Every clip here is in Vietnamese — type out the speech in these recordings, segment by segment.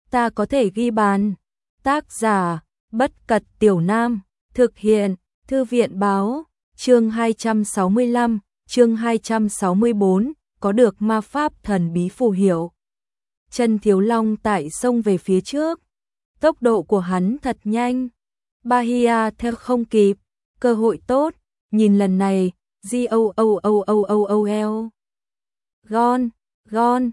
ta có thể ghi bàn. Tác giả, Bất Cật Tiểu Nam, thực hiện, Thư viện báo, chương 265, chương 264, có được ma pháp thần bí phù hiệu. Chân Thiếu Long tại sông về phía trước, tốc độ của hắn thật nhanh. Bahia theo không kịp, cơ hội tốt, nhìn lần này, GOOOOOOL. Gone,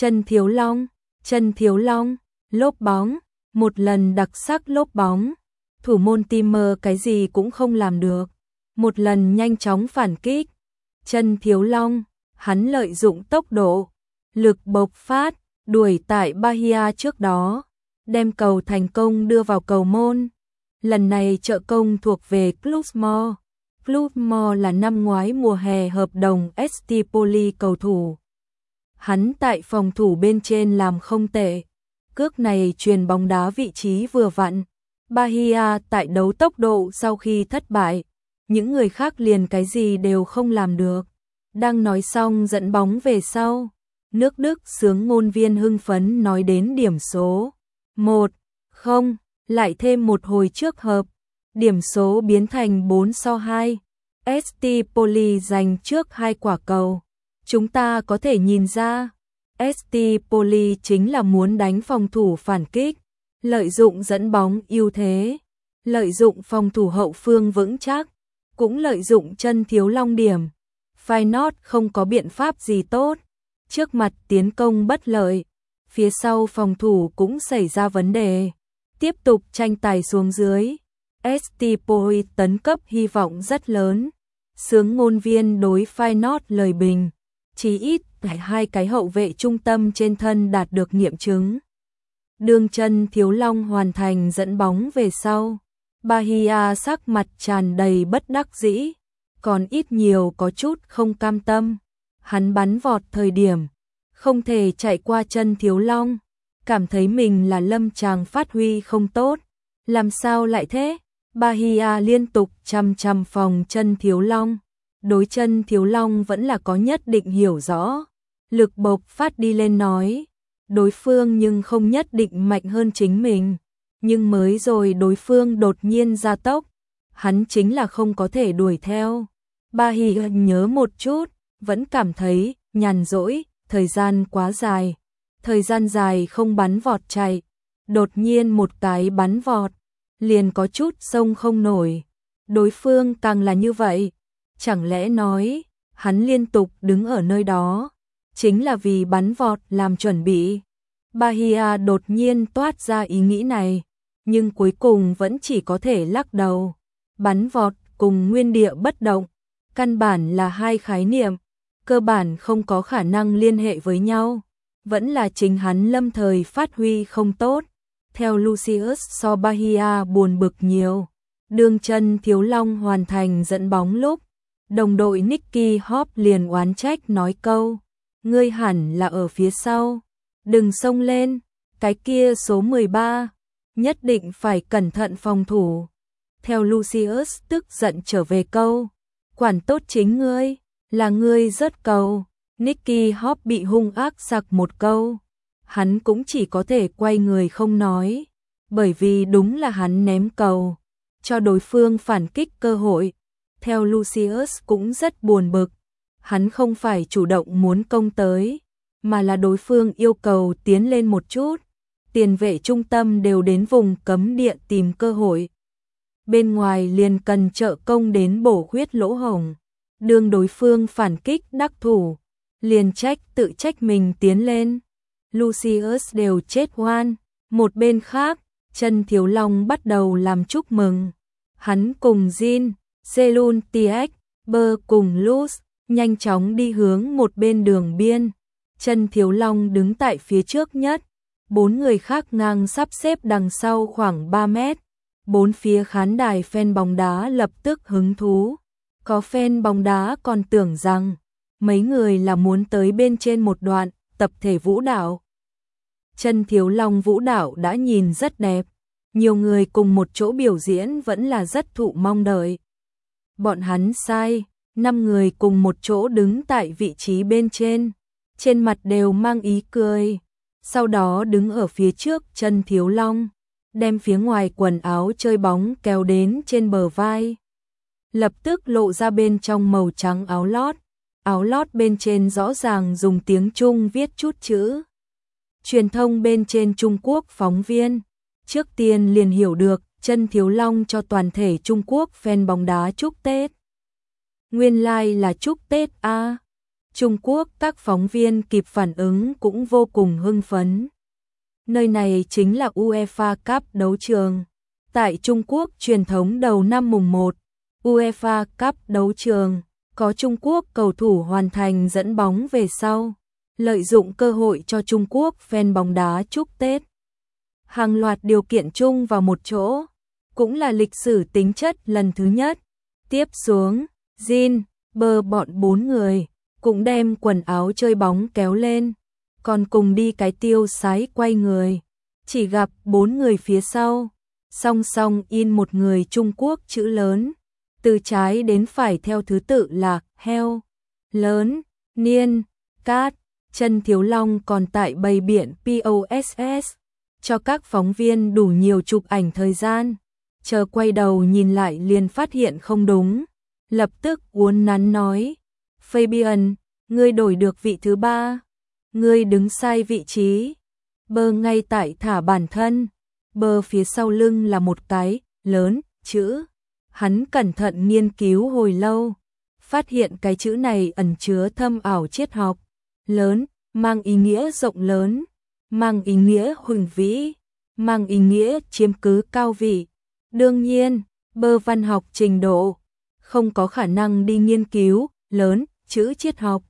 Chân Thiếu Long, lốp bóng, một lần đặc sắc lốp bóng. Thủ môn Timmer cái gì cũng không làm được. Một lần nhanh chóng phản kích. Chân Thiếu Long, hắn lợi dụng tốc độ, lực bộc phát, đuổi tại Bahia trước đó, đem cầu thành công đưa vào cầu môn. Lần này trợ công thuộc về Clubmore. Clubmore là năm ngoái mùa hè hợp đồng Estipoli cầu thủ. Hắn tại phòng thủ bên trên làm không tệ. Cước này truyền bóng đá vị trí vừa vặn. Bahia tại đấu tốc độ sau khi thất bại. Những người khác liền cái gì đều không làm được. Đang nói xong dẫn bóng về sau. Nước Đức xướng ngôn viên hưng phấn nói đến điểm số 1-0, lại thêm một hồi trước hợp. Điểm số biến thành 4-2. Estipoli giành trước 2 quả cầu. Chúng ta có thể nhìn ra, Estipoli chính là muốn đánh phòng thủ phản kích, lợi dụng dẫn bóng ưu thế, lợi dụng phòng thủ hậu phương vững chắc, cũng lợi dụng Chân Thiếu Long điểm. Feyenoord không có biện pháp gì tốt, trước mặt tiến công bất lợi, phía sau phòng thủ cũng xảy ra vấn đề. Tiếp tục tranh tài xuống dưới, Estipoli tấn cấp hy vọng rất lớn. Xướng ngôn viên đối Feyenoord lời bình, chỉ ít phải 2 cái hậu vệ trung tâm trên thân đạt được nghiệm chứng. Đường Chân Thiếu Long hoàn thành dẫn bóng về sau, Bahia sắc mặt tràn đầy bất đắc dĩ, còn ít nhiều có chút không cam tâm. Hắn bắn vọt thời điểm, không thể chạy qua Chân Thiếu Long, cảm thấy mình là lâm tràng phát huy không tốt. Làm sao lại thế? Bahia liên tục chằm phòng Chân Thiếu Long. Đối Chân Thiếu Long vẫn là có nhất định hiểu rõ. Lực bộc phát đi lên nói. Đối phương nhưng không nhất định mạnh hơn chính mình. Nhưng mới rồi đối phương đột nhiên gia tốc. Hắn chính là không có thể đuổi theo. Bahia nhớ một chút, vẫn cảm thấy nhàn rỗi, thời gian quá dài. Thời gian dài không bắn vọt chạy. Đột nhiên một cái bắn vọt, liền có chút sông không nổi. Đối phương càng là như vậy. Chẳng lẽ nói, hắn liên tục đứng ở nơi đó, chính là vì bắn vọt làm chuẩn bị. Bahia đột nhiên toát ra ý nghĩ này, nhưng cuối cùng vẫn chỉ có thể lắc đầu. Bắn vọt cùng nguyên địa bất động, căn bản là 2 khái niệm, cơ bản không có khả năng liên hệ với nhau. Vẫn là chính hắn lâm thời phát huy không tốt. Theo Lucius so Bahia buồn bực nhiều. Đường Chân Thiếu Long hoàn thành dẫn bóng lúc, đồng đội Nicky Hop liền oán trách nói câu, ngươi hẳn là ở phía sau, đừng xông lên, cái kia số 13, nhất định phải cẩn thận phòng thủ. Theo Lucius tức giận trở về câu, quản tốt chính ngươi, là ngươi rớt cầu. Nicky Hop bị hung ác sặc một câu, hắn cũng chỉ có thể quay người không nói, bởi vì đúng là hắn ném cầu, cho đối phương phản kích cơ hội. Theo Lucius cũng rất buồn bực, hắn không phải chủ động muốn công tới, mà là đối phương yêu cầu tiến lên một chút. Tiền vệ trung tâm đều đến vùng cấm địa tìm cơ hội. Bên ngoài liền cần trợ công đến bổ khuyết lỗ hổng. Đương đối phương phản kích đắc thủ, liền tự trách mình tiến lên. Lucius đều chết oan. Một bên khác, Chân Thiếu Long bắt đầu làm chúc mừng. Hắn cùng Jean, Selun Tiek, Bơ cùng Luz, nhanh chóng đi hướng một bên đường biên. Chân Thiếu Long đứng tại phía trước nhất, 4 người khác ngang sắp xếp đằng sau khoảng 3 mét. 4 phía khán đài fan bóng đá lập tức hứng thú. Có fan bóng đá còn tưởng rằng mấy người là muốn tới bên trên một đoạn tập thể vũ đạo. Chân Thiếu Long vũ đạo đã nhìn rất đẹp, nhiều người cùng một chỗ biểu diễn vẫn là rất thụ mong đợi. Bọn hắn sai, 5 người cùng một chỗ đứng tại vị trí bên trên mặt đều mang ý cười. sau đó đứng ở phía trước chân Thiếu Long, đem phía ngoài quần áo chơi bóng kéo đến trên bờ vai. Lập tức lộ ra bên trong màu trắng áo lót bên trên rõ ràng dùng tiếng Trung viết chút chữ. Truyền thông bên trên Trung Quốc phóng viên, trước tiên liền hiểu được, chân Thiếu Long cho toàn thể Trung Quốc fan bóng đá chúc Tết. Nguyên lai là chúc Tết a. Trung Quốc các phóng viên kịp phản ứng cũng vô cùng hưng phấn. Nơi này chính là UEFA Cup đấu trường. Tại Trung Quốc truyền thống đầu năm mùng 1, UEFA Cup đấu trường, có Trung Quốc cầu thủ hoàn thành dẫn bóng về sau, lợi dụng cơ hội cho Trung Quốc fan bóng đá chúc Tết. Hàng loạt điều kiện chung vào một chỗ, cũng là lịch sử tính chất lần thứ nhất. Tiếp xuống, Jin, Bơ bọn 4 người, cũng đem quần áo chơi bóng kéo lên, còn cùng đi cái tiêu sái quay người. Chỉ gặp 4 người phía sau, song song in một người Trung Quốc chữ lớn, từ trái đến phải theo thứ tự là heo, lớn, niên, cát. Chân Thiếu Long còn tại bày biện POSS, cho các phóng viên đủ nhiều chụp ảnh thời gian. Chờ quay đầu nhìn lại liền phát hiện không đúng, lập tức uốn nắn nói: Fabian, ngươi đổi được vị thứ 3, ngươi đứng sai vị trí. Bơ ngay tại thả bản thân, bơ phía sau lưng là một cái lớn chữ. Hắn cẩn thận nghiên cứu hồi lâu, phát hiện cái chữ này ẩn chứa thâm ảo triết học. Lớn, mang ý nghĩa rộng lớn, mang ý nghĩa hùng vĩ, mang ý nghĩa chiếm cứ cao vị. Đương nhiên, Bơ văn học trình độ, không có khả năng đi nghiên cứu lớn chữ triết học.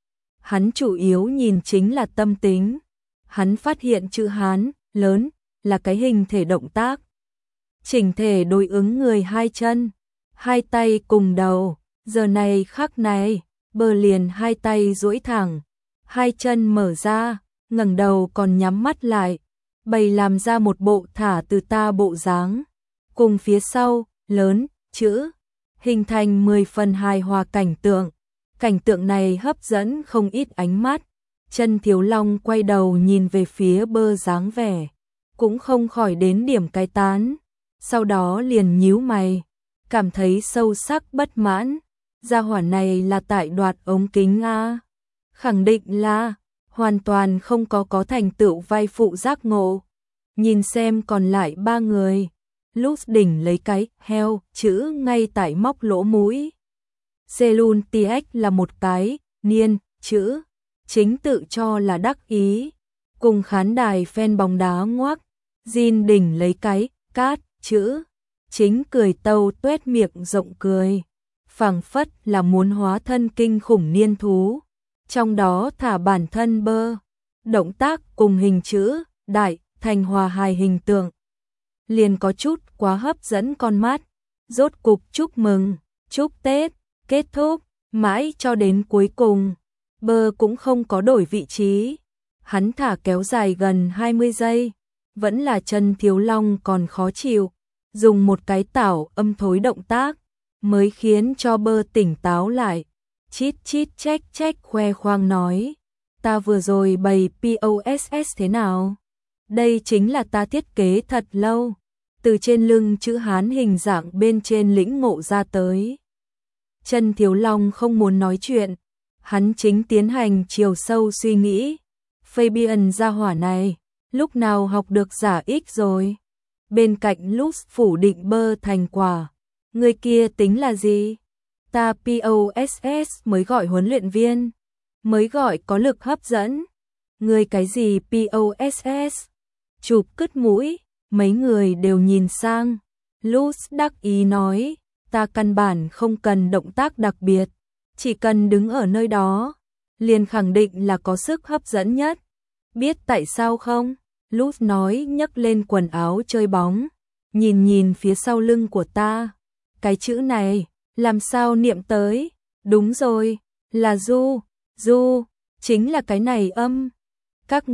Hắn chủ yếu nhìn chính là tâm tính. Hắn phát hiện chữ Hán, lớn, là cái hình thể động tác. Chỉnh thể đối ứng người hai chân, hai tay cùng đầu. Giờ này khắc này, Bơ liền hai tay duỗi thẳng, hai chân mở ra, ngẩng đầu còn nhắm mắt lại, bày làm ra một bộ thả từ ta bộ dáng. Cùng phía sau, lớn, chữ, hình thành 10 phần hài hòa cảnh tượng. Cảnh tượng này hấp dẫn không ít ánh mắt. Chân Thiếu Long quay đầu nhìn về phía Bơ dáng vẻ, cũng không khỏi đến điểm cái tán. Sau đó liền nhíu mày, cảm thấy sâu sắc bất mãn. Gia hỏa này là tại đoạt ống kính a? Khẳng định là hoàn toàn không có thành tựu vai phụ giác ngộ. Nhìn xem còn lại 3 người, Lux đỉnh lấy cái heo chữ ngay tại móc lỗ mũi. Selun TX là một cái niên chữ, chính tự cho là đắc ý, cùng khán đài fan bóng đá ngoác. Jin đỉnh lấy cái cát chữ, chính cười tâu tuét miệng rộng cười, phảng phất là muốn hóa thân kinh khủng niên thú. Trong đó thả bản thân Bơ, động tác cùng hình chữ đại thành hòa hài hình tượng, liền có chút quá hấp dẫn con mắt. Rốt cục chúc mừng, chúc Tết kết thúc, mãi cho đến cuối cùng, Bơ cũng không có đổi vị trí. Hắn thả kéo dài gần 20 giây, vẫn là chân Thiếu Long còn khó chịu, dùng một cái tảo âm thối động tác, mới khiến cho Bơ tỉnh táo lại. Chít chít chách chách khoe khoang nói: ta vừa rồi bày POSS thế nào? Đây chính là ta thiết kế thật lâu, từ trên lưng chữ Hán hình dạng bên trên lĩnh ngộ ra tới. Chân Thiếu Long không muốn nói chuyện, hắn chính tiến hành chiều sâu suy nghĩ. Fabian gia hỏa này, lúc nào học được giả ích rồi? Bên cạnh Lux phủ định Bơ thành quả. Người kia tính là gì? Ta POSS mới gọi huấn luyện viên, mới gọi có lực hấp dẫn. Người cái gì POSS? Chụp cứt mũi, mấy người đều nhìn sang. Lux đắc ý nói: ta căn bản không cần động tác đặc biệt, chỉ cần đứng ở nơi đó, liền khẳng định là có sức hấp dẫn nhất. Biết tại sao không? Lux nói, nhấc lên quần áo chơi bóng, nhìn nhìn phía sau lưng của ta. Cái chữ này, làm sao niệm tới? Đúng rồi, là du, chính là cái này âm. Các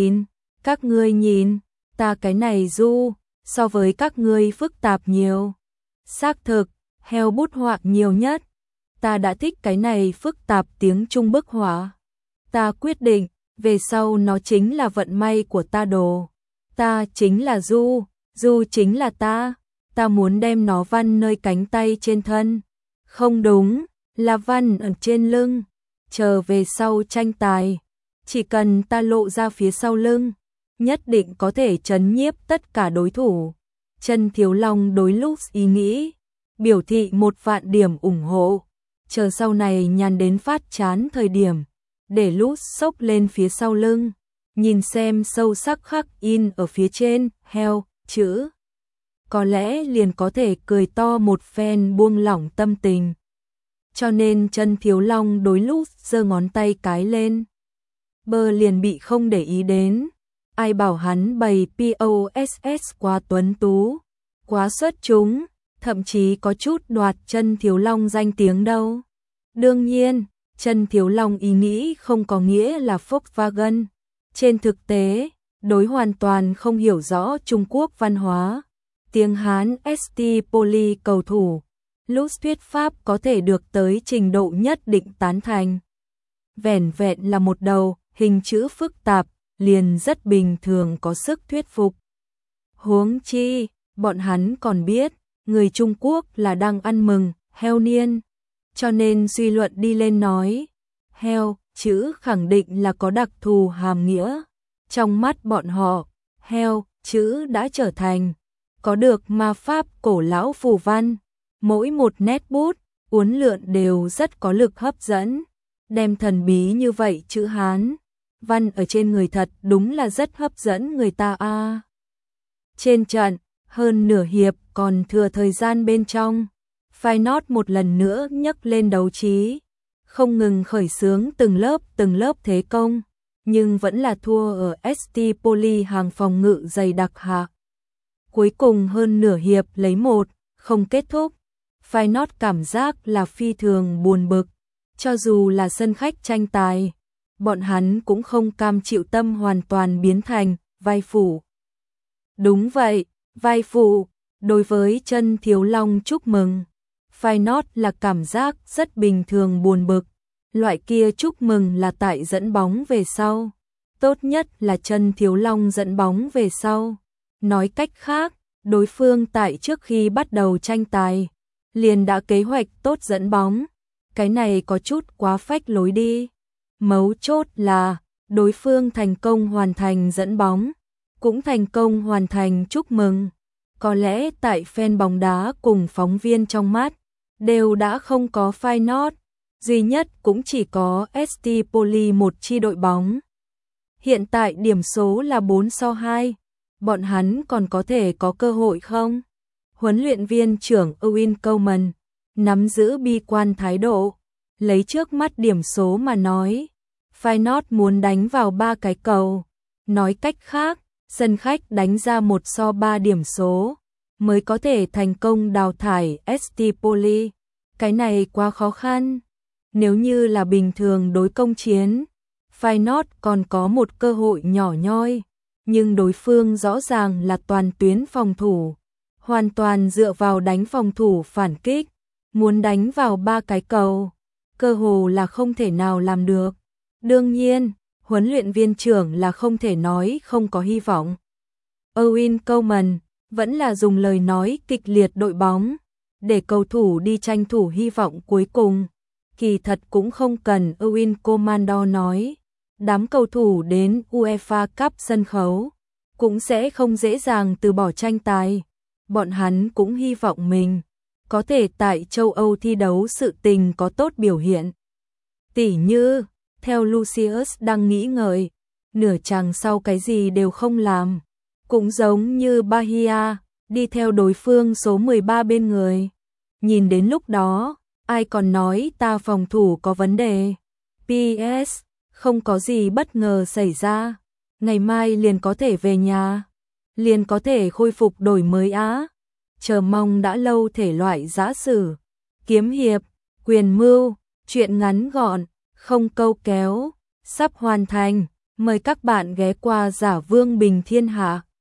ngươi nhìn, ta cái này du, so với các ngươi phức tạp nhiều. Xác thực, heo bút họa nhiều nhất. Ta đã thích cái này phức tạp tiếng Trung bức họa. Ta quyết định, về sau nó chính là vận may của ta đồ. Ta chính là Du, Du chính là ta muốn đem nó văn nơi cánh tay trên thân. Không đúng, là văn ở trên lưng. Chờ về sau tranh tài, chỉ cần ta lộ ra phía sau lưng, nhất định có thể trấn nhiếp tất cả đối thủ. Chân Thiếu Long đối Lux ý nghĩ, biểu thị 1.000.000 điểm ủng hộ. Chờ sau này nhàn đến phát chán thời điểm, để Lux xốc lên phía sau lưng, nhìn xem sâu sắc khắc in ở phía trên, heo, chữ. Có lẽ liền có thể cười to một phen buông lỏng tâm tình. Cho nên Chân Thiếu Long đối Lux giơ ngón tay cái lên. Bơ liền bị không để ý đến. Ai bảo hắn bày POSS quá tuấn tú, quá xuất chúng, thậm chí có chút đoạt Chân Thiếu Long danh tiếng đâu. Đương nhiên, Chân Thiếu Long ý nghĩ không có nghĩa là Volkswagen. Trên thực tế, đối hoàn toàn không hiểu rõ Trung Quốc văn hóa. Tiếng Hán ST Poly cầu thủ, Lux thuyết pháp có thể được tới trình độ nhất định tán thành. Vẻn vẹn là một đầu, hình chữ phức tạp, liền rất bình thường có sức thuyết phục. Huống chi, bọn hắn còn biết, người Trung Quốc là đang ăn mừng, heo niên. Cho nên suy luận đi lên nói, heo, chữ khẳng định là có đặc thù hàm nghĩa. Trong mắt bọn họ, heo, chữ đã trở thành, có được ma pháp cổ lão phù văn. Mỗi một nét bút, uốn lượn đều rất có lực hấp dẫn. Đem thần bí như vậy chữ Hán văn ở trên người thật đúng là rất hấp dẫn người ta a. Trên trận, hơn nửa hiệp còn thừa thời gian bên trong, Feyenoord một lần nữa nhấc lên đấu trí, không ngừng khởi xướng từng lớp thế công, nhưng vẫn là thua ở ST Poly hàng phòng ngự dày đặc hạ. Cuối cùng hơn nửa hiệp lấy 1, không kết thúc. Feyenoord cảm giác là phi thường buồn bực, cho dù là sân khách tranh tài, bọn hắn cũng không cam chịu tâm hoàn toàn biến thành vai phụ. Đúng vậy, vai phụ, đối với Chân Thiếu Long chúc mừng. Feyenoord là cảm giác rất bình thường buồn bực, loại kia chúc mừng là tại dẫn bóng về sau. Tốt nhất là Chân Thiếu Long dẫn bóng về sau. Nói cách khác, đối phương tại trước khi bắt đầu tranh tài, liền đã kế hoạch tốt dẫn bóng. Cái này có chút quá phách lối đi. Mấu chốt là, đối phương thành công hoàn thành dẫn bóng, cũng thành công hoàn thành chúc mừng. Có lẽ tại fan bóng đá cùng phóng viên trong mắt, đều đã không có Feyenoord, duy nhất cũng chỉ có ST Poly một chi đội bóng. Hiện tại điểm số là 4-2, bọn hắn còn có thể có cơ hội không? Huấn luyện viên trưởng Owen Coleman nắm giữ bi quan thái độ, lấy trước mắt điểm số mà nói, Feyenoord muốn đánh vào 3 cái cầu. Nói cách khác, sân khách đánh ra 1-3 điểm số, mới có thể thành công đào thải ST Poly. Cái này quá khó khăn. Nếu như là bình thường đối công chiến, Feyenoord còn có một cơ hội nhỏ nhoi, nhưng đối phương rõ ràng là toàn tuyến phòng thủ, hoàn toàn dựa vào đánh phòng thủ phản kích, muốn đánh vào 3 cái cầu, cơ hồ là không thể nào làm được. Đương nhiên, huấn luyện viên trưởng là không thể nói không có hy vọng. Owen Coleman vẫn là dùng lời nói kịch liệt đội bóng, để cầu thủ đi tranh thủ hy vọng cuối cùng. Kỳ thật cũng không cần Owen Commando nói, đám cầu thủ đến UEFA Cup sân khấu, cũng sẽ không dễ dàng từ bỏ tranh tài. Bọn hắn cũng hy vọng mình có thể tại châu Âu thi đấu sự tình có tốt biểu hiện. Tỉ như, theo Lucius đang nghĩ ngợi, nửa chàng sau cái gì đều không làm, cũng giống như Bahia, đi theo đối phương số 13 bên người. Nhìn đến lúc đó, ai còn nói ta phòng thủ có vấn đề. PS, không có gì bất ngờ xảy ra, ngày mai liền có thể về nhà, liền có thể khôi phục đổi mới á. Chờ mong đã lâu thể loại giã sử, kiếm hiệp, quyền mưu, truyện ngắn gọn, không câu kéo, sắp hoàn thành. Mời các bạn ghé qua Giả Vương Bình Thiên Hạ.